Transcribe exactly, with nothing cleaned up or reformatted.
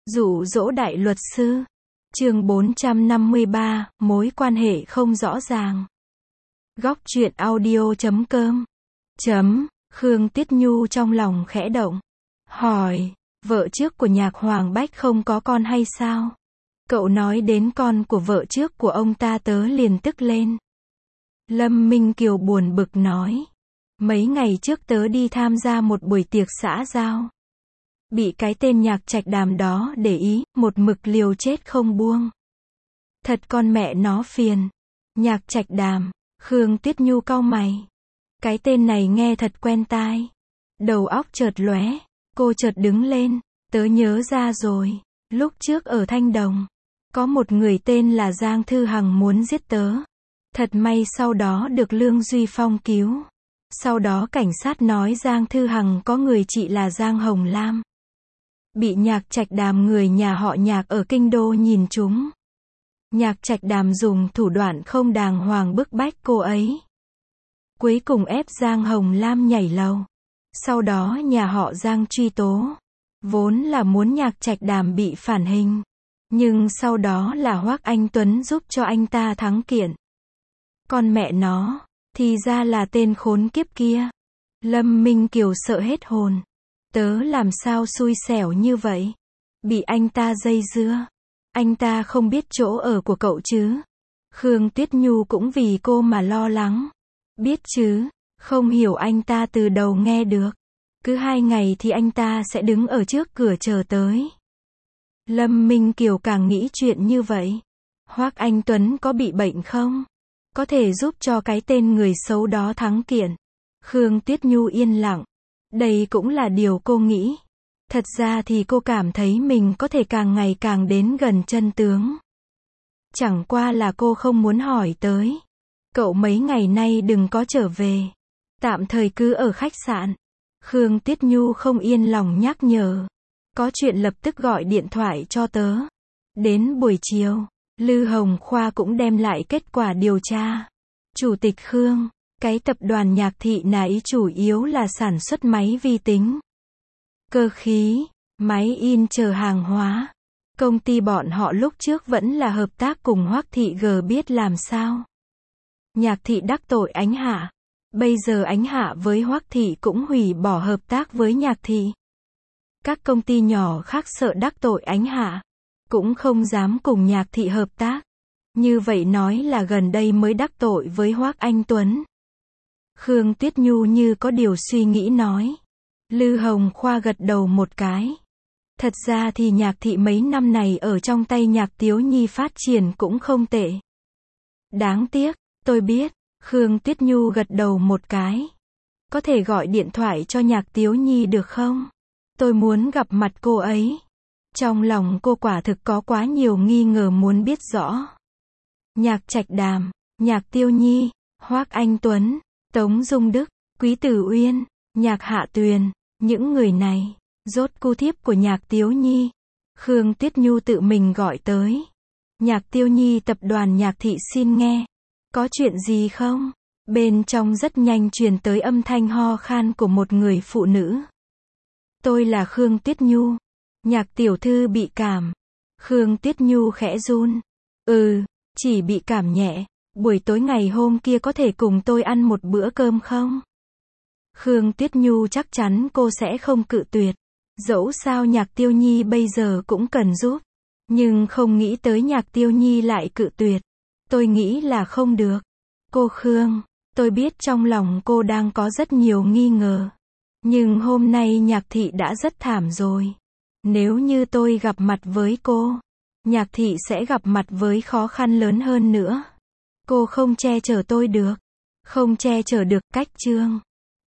Dụ dỗ đại luật sư. Chương bốn trăm năm mươi ba, mối quan hệ không rõ ràng. Góc truyện audio chấm com. Chấm, Khương Tuyết Nhu trong lòng khẽ động. Hỏi, vợ trước của Nhạc Hoàng Bách không có con hay sao? Cậu nói đến con của vợ trước của ông ta tớ liền tức lên. Lâm Minh Kiều buồn bực nói. Mấy ngày trước tớ đi tham gia một buổi tiệc xã giao. Bị cái tên Nhạc Trạch Đàm đó để ý, một mực liều chết không buông. Thật con mẹ nó phiền. Nhạc Trạch Đàm, Khương Tuyết Nhu cau mày. Cái tên này nghe thật quen tai. Đầu óc chợt lóe, cô chợt đứng lên, tớ nhớ ra rồi. Lúc trước ở Thanh Đồng, có một người tên là Giang Thư Hằng muốn giết tớ. Thật may sau đó được Lương Duy Phong cứu. Sau đó cảnh sát nói Giang Thư Hằng có người chị là Giang Hồng Lam. Bị Nhạc Trạch Đàm người nhà họ Nhạc ở kinh đô nhìn trúng. Nhạc Trạch Đàm dùng thủ đoạn không đàng hoàng bức bách cô ấy. Cuối cùng ép Giang Hồng Lam nhảy lầu. Sau đó nhà họ Giang truy tố. Vốn là muốn Nhạc Trạch Đàm bị phản hình. Nhưng sau đó là Hoắc Anh Tuấn giúp cho anh ta thắng kiện. Con mẹ nó, thì ra là tên khốn kiếp kia. Lâm Minh Kiều sợ hết hồn. Tớ làm sao xui xẻo như vậy? Bị anh ta dây dưa. Anh ta không biết chỗ ở của cậu chứ? Khương Tuyết Nhu cũng vì cô mà lo lắng. Biết chứ, không hiểu anh ta từ đầu nghe được. Cứ hai ngày thì anh ta sẽ đứng ở trước cửa chờ tới. Lâm Minh Kiều càng nghĩ chuyện như vậy. Hoắc Anh Tuấn có bị bệnh không? Có thể giúp cho cái tên người xấu đó thắng kiện. Khương Tuyết Nhu yên lặng. Đây cũng là điều cô nghĩ. Thật ra thì cô cảm thấy mình có thể càng ngày càng đến gần chân tướng. Chẳng qua là cô không muốn hỏi tới. Cậu mấy ngày nay đừng có trở về. Tạm thời cứ ở khách sạn. Khương Tuyết Nhu không yên lòng nhắc nhở. Có chuyện lập tức gọi điện thoại cho tớ. Đến buổi chiều, Lư Hồng Khoa cũng đem lại kết quả điều tra. Chủ tịch Khương, cái tập đoàn Nhạc Thị này chủ yếu là sản xuất máy vi tính, cơ khí, máy in chờ hàng hóa. Công ty bọn họ lúc trước vẫn là hợp tác cùng Hoắc Thị G biết làm sao. Nhạc Thị đắc tội Ánh Hạ. Bây giờ Ánh Hạ với Hoắc Thị cũng hủy bỏ hợp tác với Nhạc Thị. Các công ty nhỏ khác sợ đắc tội Ánh Hạ, cũng không dám cùng Nhạc Thị hợp tác. Như vậy nói là gần đây mới đắc tội với Hoắc Anh Tuấn. Khương Tuyết Nhu như có điều suy nghĩ nói. Lư Hồng Khoa gật đầu một cái. Thật ra thì Nhạc Thị mấy năm này ở trong tay Nhạc Tiếu Nhi phát triển cũng không tệ. Đáng tiếc, tôi biết. Khương Tuyết Nhu gật đầu một cái. Có thể gọi điện thoại cho Nhạc Tiếu Nhi được không? Tôi muốn gặp mặt cô ấy. Trong lòng cô quả thực có quá nhiều nghi ngờ muốn biết rõ. Nhạc Trạch Đàm, Nhạc Tiêu Nhi, Hoắc Anh Tuấn, Tống Dung Đức, Quý Tử Uyên, Nhạc Hạ Tuyền, những người này, rốt cu thiếp của Nhạc Tiếu Nhi. Khương Tuyết Nhu tự mình gọi tới. Nhạc Tiêu Nhi tập đoàn Nhạc Thị xin nghe. Có chuyện gì không? Bên trong rất nhanh truyền tới âm thanh ho khan của một người phụ nữ. Tôi là Khương Tuyết Nhu. Nhạc tiểu thư bị cảm. Khương Tuyết Nhu khẽ run. Ừ, chỉ bị cảm nhẹ. Buổi tối ngày hôm kia có thể cùng tôi ăn một bữa cơm không? Khương Tuyết Nhu chắc chắn cô sẽ không cự tuyệt. Dẫu sao Nhạc Tiêu Nhi bây giờ cũng cần giúp. Nhưng không nghĩ tới Nhạc Tiêu Nhi lại cự tuyệt. Tôi nghĩ là không được. Cô Khương, tôi biết trong lòng cô đang có rất nhiều nghi ngờ. Nhưng hôm nay Nhạc Thị đã rất thảm rồi. Nếu như tôi gặp mặt với cô, Nhạc Thị sẽ gặp mặt với khó khăn lớn hơn nữa. Cô không che chở tôi được. Không che chở được cách chương.